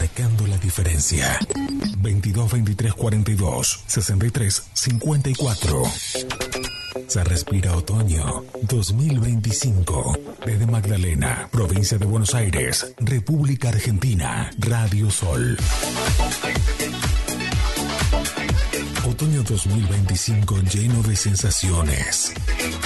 marcando la diferencia. 22 23 42 63 54. Se respira otoño 2025. Desde Magdalena, provincia de Buenos Aires, República Argentina, Radio Sol. Otoño 2025 lleno de sensaciones.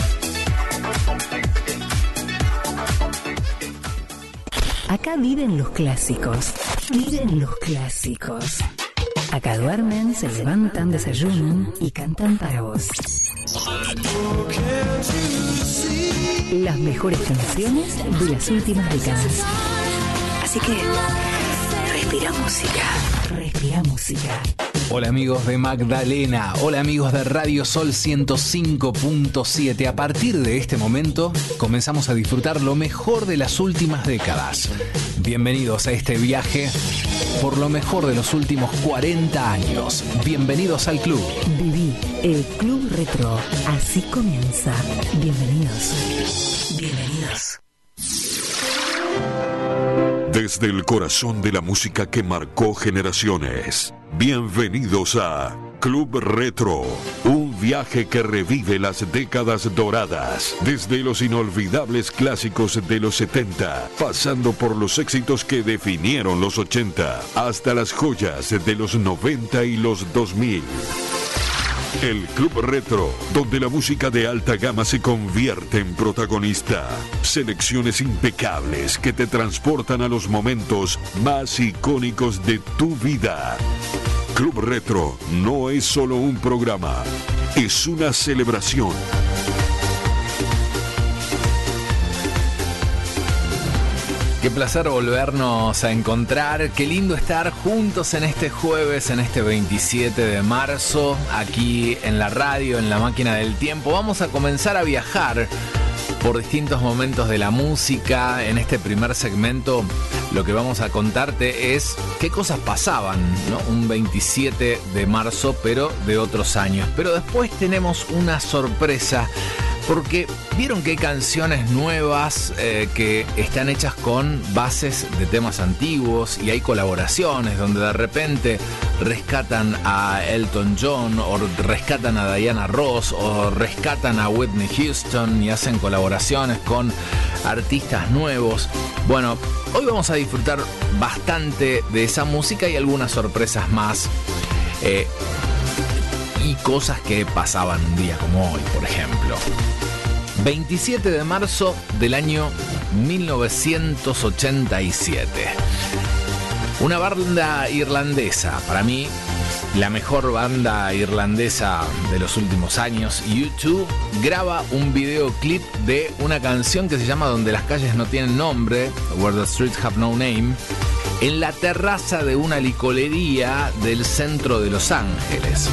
Acá viven los clásicos. Viven los clásicos. Acá duermen, se levantan, desayunan y cantan para vos. Las mejores canciones de las últimas décadas. Así que, respira música. Respira música. Hola amigos de Magdalena, hola amigos de Radio Sol 105.7. A partir de este momento comenzamos a disfrutar lo mejor de las últimas décadas. Bienvenidos a este viaje por lo mejor de los últimos 40 años. Bienvenidos al club. Viví el Club Retro. Así comienza. Bienvenidos. Bienvenidos. Desde el corazón de la música que marcó generaciones. Bienvenidos a Club Retro, un viaje que revive las décadas doradas, desde los inolvidables clásicos de los 70, pasando por los éxitos que definieron los 80, hasta las joyas de los 90 y los 2000. El Club Retro, donde la música de alta gama se convierte en protagonista. Selecciones impecables que te transportan a los momentos más icónicos de tu vida. Club Retro no es solo un programa, es una celebración. Qué placer volvernos a encontrar, qué lindo estar juntos en este jueves, en este 27 de marzo, aquí en la radio, en la máquina del tiempo. Vamos a comenzar a viajar por distintos momentos de la música. En este primer segmento lo que vamos a contarte es qué cosas pasaban, ¿no? Un 27 de marzo, pero de otros años. Pero después tenemos una sorpresa, porque vieron que hay canciones nuevas que están hechas con bases de temas antiguos, y hay colaboraciones donde de repente rescatan a Elton John o rescatan a Diana Ross o rescatan a Whitney Houston y hacen colaboraciones con artistas nuevos. Bueno, hoy vamos a disfrutar bastante de esa música y algunas sorpresas más y cosas que pasaban un día como hoy, por ejemplo. 27 de marzo del año 1987. Una banda irlandesa, para mí la mejor banda irlandesa de los últimos años, U2, graba un videoclip de una canción que se llama Donde las calles no tienen nombre, Where the Streets Have No Name, en la terraza de una licorería del centro de Los Ángeles.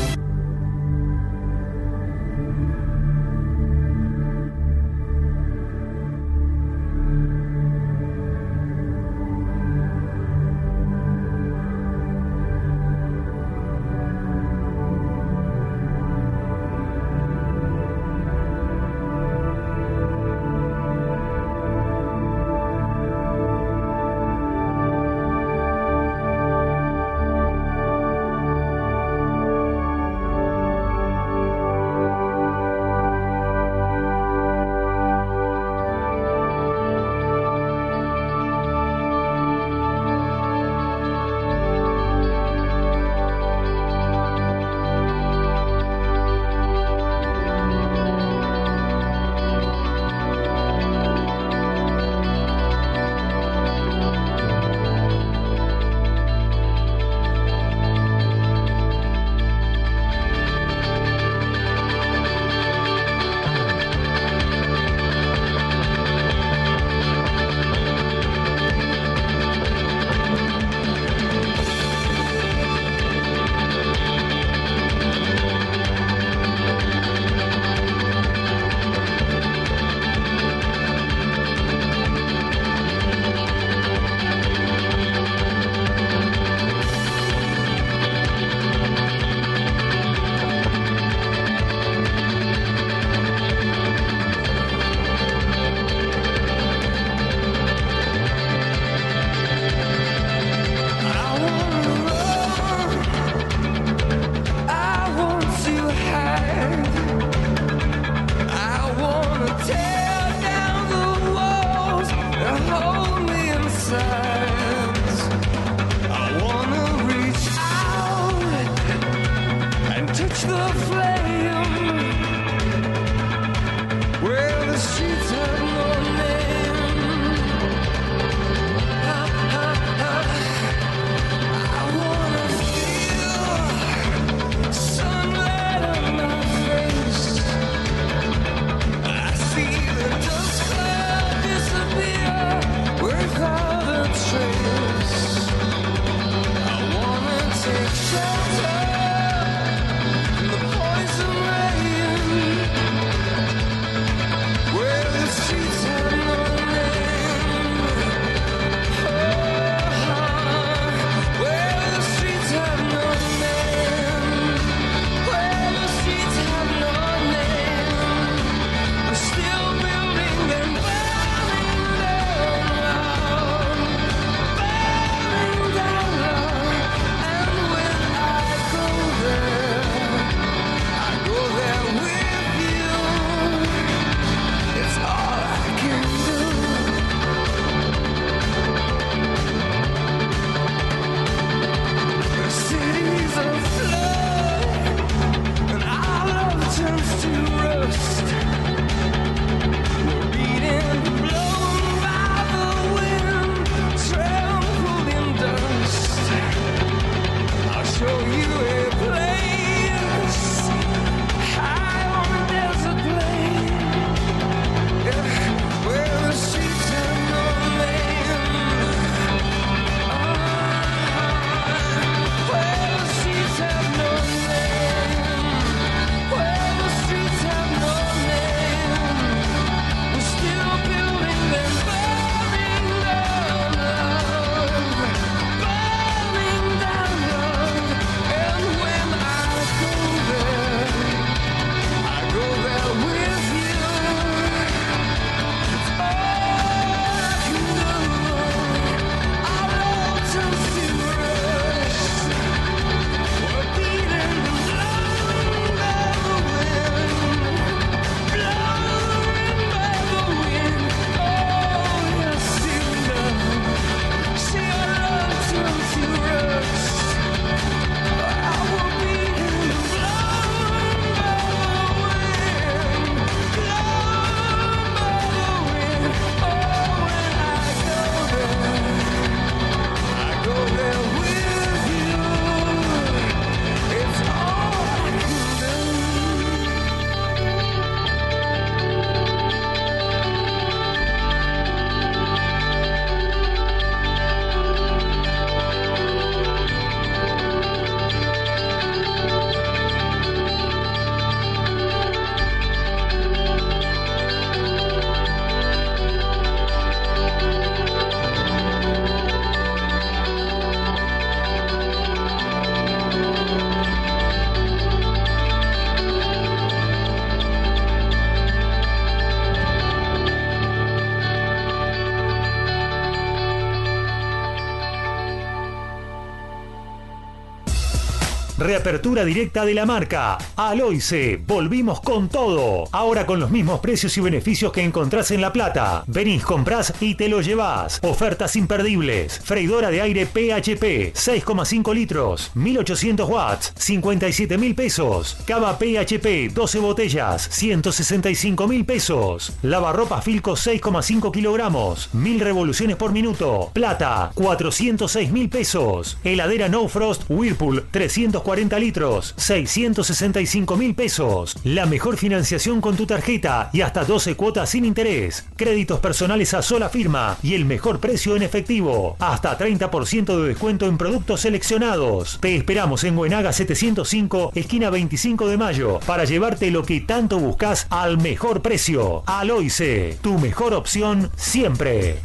Reapertura directa de la marca. Aloyce, volvimos con todo. Ahora con los mismos precios y beneficios que encontrás en La Plata. Venís, comprás y te lo llevás. Ofertas imperdibles. Freidora de aire PHP, 6,5 litros, 1800 watts, 57.000 pesos. Cava PHP, 12 botellas, 165.000 pesos. Lavarropa Filco, 6,5 kilogramos, 1000 revoluciones por minuto. Plata, 406.000 pesos. Heladera No Frost Whirlpool, 340 litros, 665.000 pesos. La mejor financiación con tu tarjeta y hasta 12 cuotas sin interés. Créditos personales a sola firma y el mejor precio en efectivo. Hasta 30% de descuento en productos seleccionados. Te esperamos en Buenaga 705, esquina 25 de mayo, para llevarte lo que tanto buscas al mejor precio. Aloyce, tu mejor opción siempre.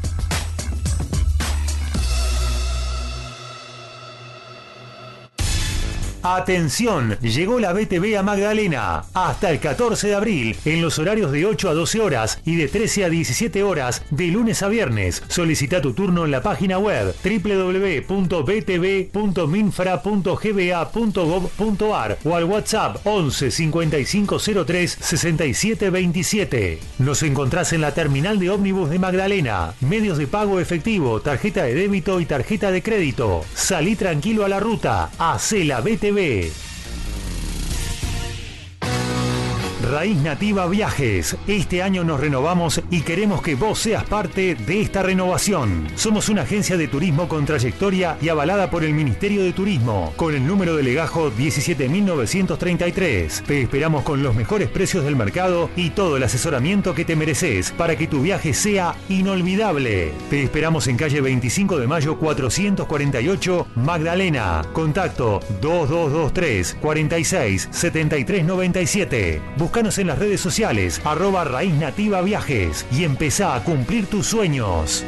Atención, llegó la BTV a Magdalena. Hasta el 14 de abril, en los horarios de 8 a 12 horas y de 13 a 17 horas, de lunes a viernes. Solicita tu turno en la página web www.btv.minfra.gba.gov.ar o al WhatsApp 11 5503 67 27. Nos encontrás en la terminal de ómnibus de Magdalena. Medios de pago efectivo, tarjeta de débito y tarjeta de crédito. Salí tranquilo a la ruta. Hacé la BTV. Raíz Nativa Viajes. Este año nos renovamos y queremos que vos seas parte de esta renovación. Somos una agencia de turismo con trayectoria y avalada por el Ministerio de Turismo, con el número de legajo 17.933. Te esperamos con los mejores precios del mercado y todo el asesoramiento que te mereces para que tu viaje sea inolvidable. Te esperamos en calle 25 de mayo 448, Magdalena. Contacto 2223 46 73 97. Búscanos en las redes sociales, @Raíz Nativa Viajes, y empezá a cumplir tus sueños.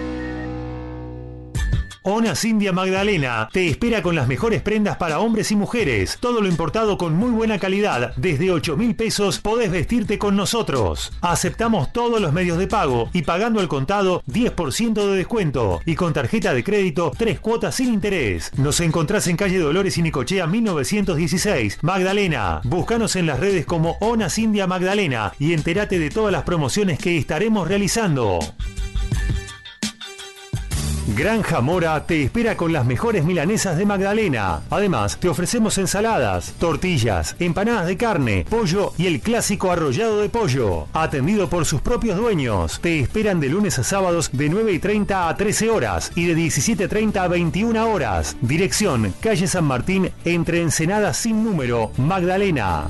Onas India Magdalena te espera con las mejores prendas para hombres y mujeres. Todo lo importado con muy buena calidad. Desde 8.000 pesos podés vestirte con nosotros. Aceptamos todos los medios de pago y pagando al contado 10% de descuento. Y con tarjeta de crédito 3 cuotas sin interés. Nos encontrás en calle Dolores y Necochea 1916, Magdalena. Búscanos en las redes como Onas India Magdalena y entérate de todas las promociones que estaremos realizando. Granja Mora te espera con las mejores milanesas de Magdalena. Además, te ofrecemos ensaladas, tortillas, empanadas de carne, pollo y el clásico arrollado de pollo. Atendido por sus propios dueños. Te esperan de lunes a sábados de 9:30 a 13 horas y de 17:30 a 21 horas. Dirección, calle San Martín, entre Ensenada sin número, Magdalena.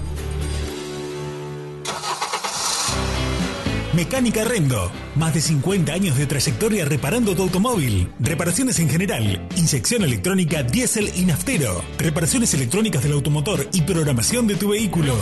Mecánica Rendo. Más de 50 años de trayectoria reparando tu automóvil. Reparaciones en general. Inyección electrónica, diésel y naftero. Reparaciones electrónicas del automotor y programación de tu vehículo.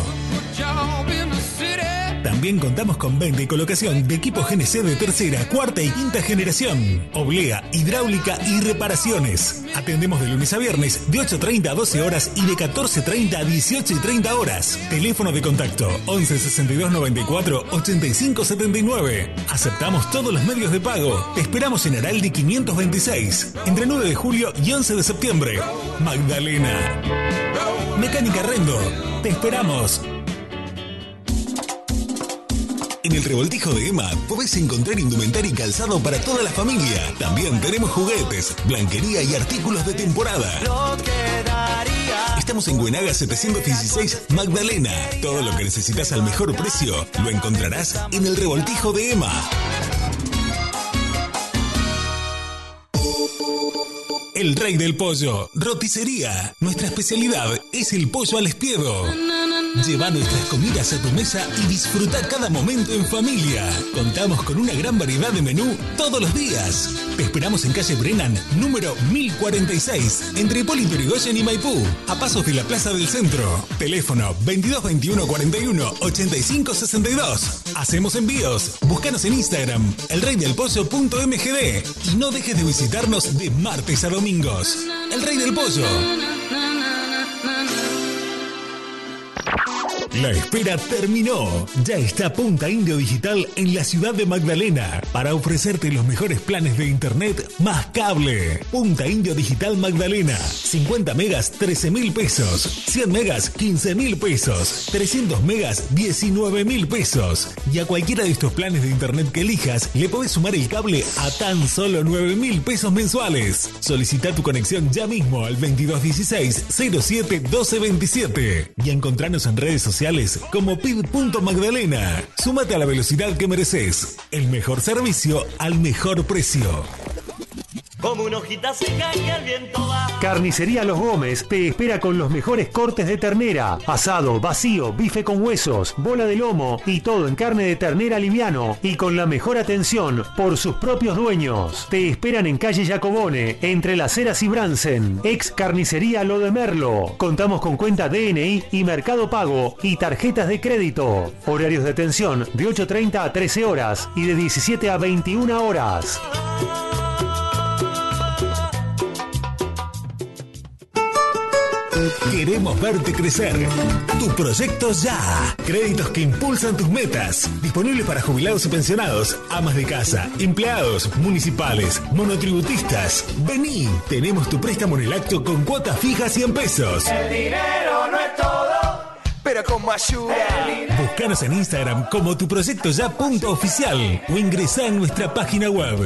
También contamos con venta y colocación de equipos GNC de tercera, cuarta y quinta generación. Oblea, hidráulica y reparaciones. Atendemos de lunes a viernes de 8:30 a 12 horas y de 14:30 a 18:30 horas. Teléfono de contacto 11 62 94 85 79. Aceptamos todos los medios de pago. Te esperamos en Araldi 526, entre 9 de julio y 11 de septiembre. Magdalena. Mecánica Rendo. Te esperamos. En el Revoltijo de Emma podés encontrar indumentaria y calzado para toda la familia. También tenemos juguetes, blanquería y artículos de temporada. Estamos en Buenaga 716, Magdalena. Todo lo que necesitas al mejor precio lo encontrarás en el Revoltijo de Emma. El Rey del Pollo, roticería. Nuestra especialidad es el pollo al espiedo. Lleva nuestras comidas a tu mesa y disfruta cada momento en familia. Contamos con una gran variedad de menú todos los días. Te esperamos en calle Brennan, número 1046, entre Hipólito Yrigoyen y Maipú, a pasos de la Plaza del Centro. Teléfono 22 21 41 85 62. Hacemos envíos. Búscanos en Instagram, elreydelpollo.mgd, y no dejes de visitarnos de martes a domingos. El Rey del Pollo. La espera terminó. Ya está Punta Indio Digital en la ciudad de Magdalena para ofrecerte los mejores planes de internet más cable. Punta Indio Digital Magdalena. 50 megas, 13.000 pesos. 100 megas, 15.000 pesos. 300 megas, 19.000 pesos. Y a cualquiera de estos planes de internet que elijas, le podés sumar el cable a tan solo 9.000 pesos mensuales. Solicita tu conexión ya mismo al 2216 07 1227 y encontranos en redes sociales como pid.magdalena. Súmate a la velocidad que mereces. El mejor servicio al mejor precio. Como una hojita seca que al viento va. Carnicería Los Gómez te espera con los mejores cortes de ternera, asado, vacío, bife con huesos, bola de lomo y todo en carne de ternera liviano y con la mejor atención por sus propios dueños. Te esperan en calle Jacobone, entre Las Heras y Bransen. Ex Carnicería Lo de Merlo. Contamos con cuenta DNI y Mercado Pago y tarjetas de crédito. Horarios de atención de 8:30 a 13 horas y de 17 a 21 horas. Queremos verte crecer. Tu proyecto ya. Créditos que impulsan tus metas. Disponible para jubilados y pensionados, amas de casa, empleados, municipales, monotributistas. Vení, tenemos tu préstamo en el acto con cuotas fijas 100 pesos. El dinero no es todo, pero como ayuda. Búscanos en Instagram como tuproyectoya.oficial o ingresá en nuestra página web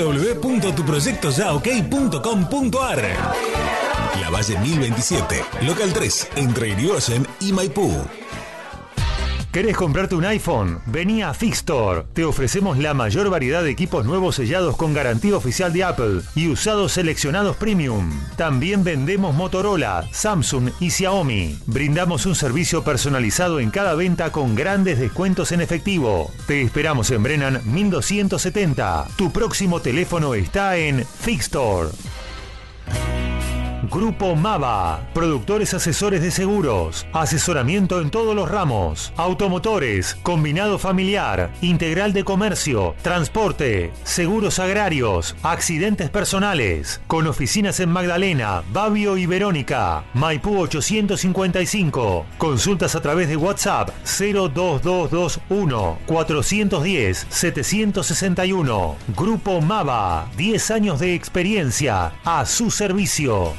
www.tuproyectoyaok.com.ar. La Valle 1027, local 3, entre Irigoyen y Maipú. ¿Querés comprarte un iPhone? Vení a Fixstore. Te ofrecemos la mayor variedad de equipos nuevos sellados con garantía oficial de Apple y usados seleccionados premium. También vendemos Motorola, Samsung y Xiaomi. Brindamos un servicio personalizado en cada venta con grandes descuentos en efectivo. Te esperamos en Brennan 1270. Tu próximo teléfono está en Fixstore. Grupo Mava, productores asesores de seguros, asesoramiento en todos los ramos, automotores, combinado familiar, integral de comercio, transporte, seguros agrarios, accidentes personales, con oficinas en Magdalena, Babio y Verónica, Maipú 855, consultas a través de WhatsApp 02221 410 761. Grupo Mava, 10 años de experiencia a su servicio.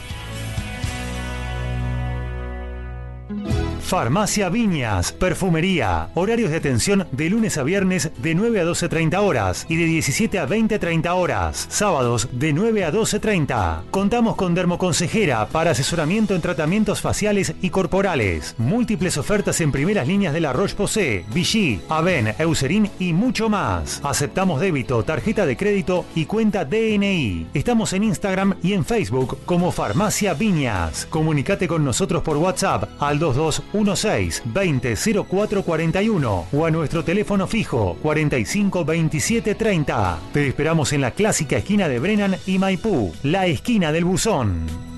Farmacia Viñas, perfumería, horarios de atención de lunes a viernes de 9 a 12:30 horas y de 17 a 20:30 horas, sábados de 9 a 12:30. Contamos con dermoconsejera para asesoramiento en tratamientos faciales y corporales, múltiples ofertas en primeras líneas de La Roche-Posay, Vichy, Aven, Eucerin y mucho más. Aceptamos débito, tarjeta de crédito y cuenta DNI. Estamos en Instagram y en Facebook como Farmacia Viñas. Comunicate con nosotros por WhatsApp al 2216 20 04 41 o a nuestro teléfono fijo 45 27 30. Te esperamos en la clásica esquina de Brennan y Maipú, la esquina del Buzón.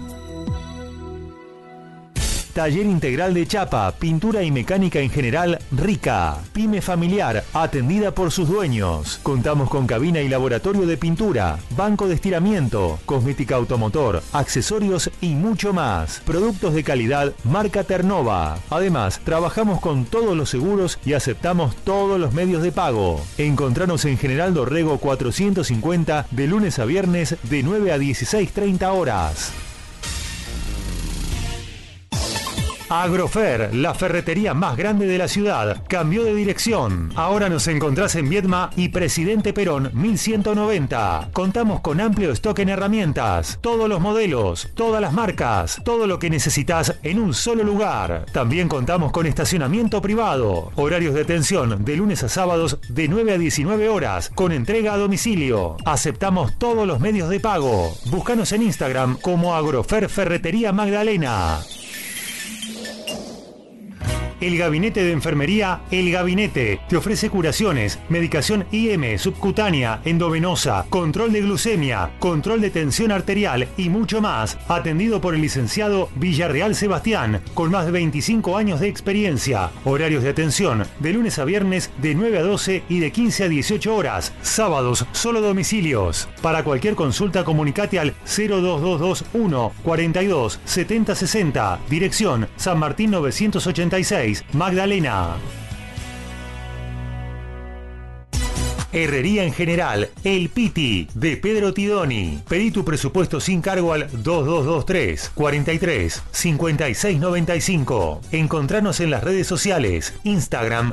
Taller integral de chapa, pintura y mecánica en general, Rica. Pyme familiar, atendida por sus dueños. Contamos con cabina y laboratorio de pintura, banco de estiramiento, cosmética automotor, accesorios y mucho más. Productos de calidad, marca Ternova. Además, trabajamos con todos los seguros y aceptamos todos los medios de pago. Encontranos en General Dorrego 450 de lunes a viernes de 9 a 16:30 horas. Agrofer, la ferretería más grande de la ciudad, cambió de dirección. Ahora nos encontrás en Viedma y Presidente Perón 1190. Contamos con amplio stock en herramientas, todos los modelos, todas las marcas, todo lo que necesitas en un solo lugar. También contamos con estacionamiento privado, horarios de atención de lunes a sábados de 9 a 19 horas, con entrega a domicilio. Aceptamos todos los medios de pago. Búscanos en Instagram como Agrofer Ferretería Magdalena. El Gabinete de Enfermería El Gabinete te ofrece curaciones, medicación IM, subcutánea, endovenosa, control de glucemia, control de tensión arterial y mucho más. Atendido por el licenciado Villarreal Sebastián, con más de 25 años de experiencia. Horarios de atención de lunes a viernes de 9 a 12 y de 15 a 18 horas. Sábados solo domicilios. Para cualquier consulta comunicate al 02221 42 70 60. Dirección San Martín 986. 56, Magdalena. Herrería en general, El Piti, de Pedro Tidoni. Pedí tu presupuesto sin cargo al 2223 43 56 95. Encontranos en las redes sociales, Instagram,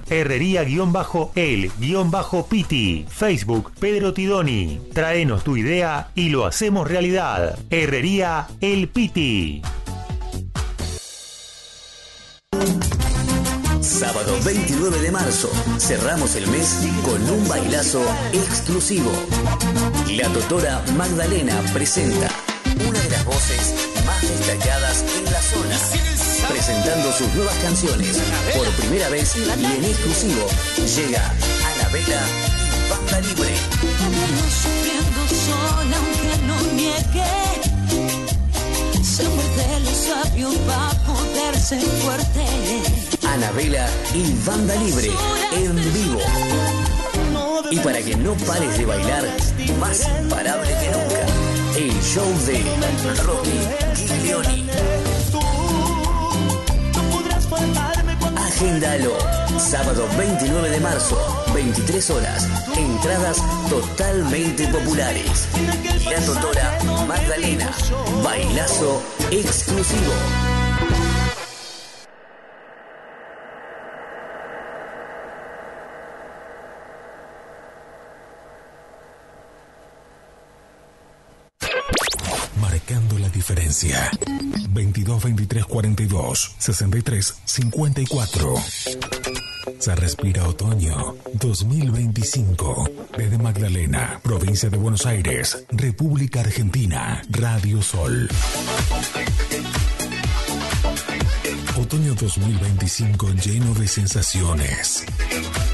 herrería-el-piti, Facebook, Pedro Tidoni. Traenos tu idea y lo hacemos realidad. Herrería El Piti. Sábado 29 de marzo, cerramos el mes con un bailazo exclusivo. La doctora Magdalena presenta una de las voces más destacadas en la zona, presentando sus nuevas canciones. Por primera vez y en exclusivo, llega Anabela y Banda Libre. Sola, aunque no niegue, se muerde los labios para poderse fuerte. Anabela y Banda Libre en vivo. Y para que no pares de bailar, más imparable que nunca, el show de Rocky Giglioni. Agéndalo. Sábado 29 de marzo, 23 horas. Entradas totalmente populares. La doctora Magdalena. Bailazo exclusivo. Marcando la diferencia. 22 23 42 63 54. Se respira otoño 2025. Desde Magdalena, provincia de Buenos Aires, República Argentina, Radio Sol. Otoño 2025 lleno de sensaciones.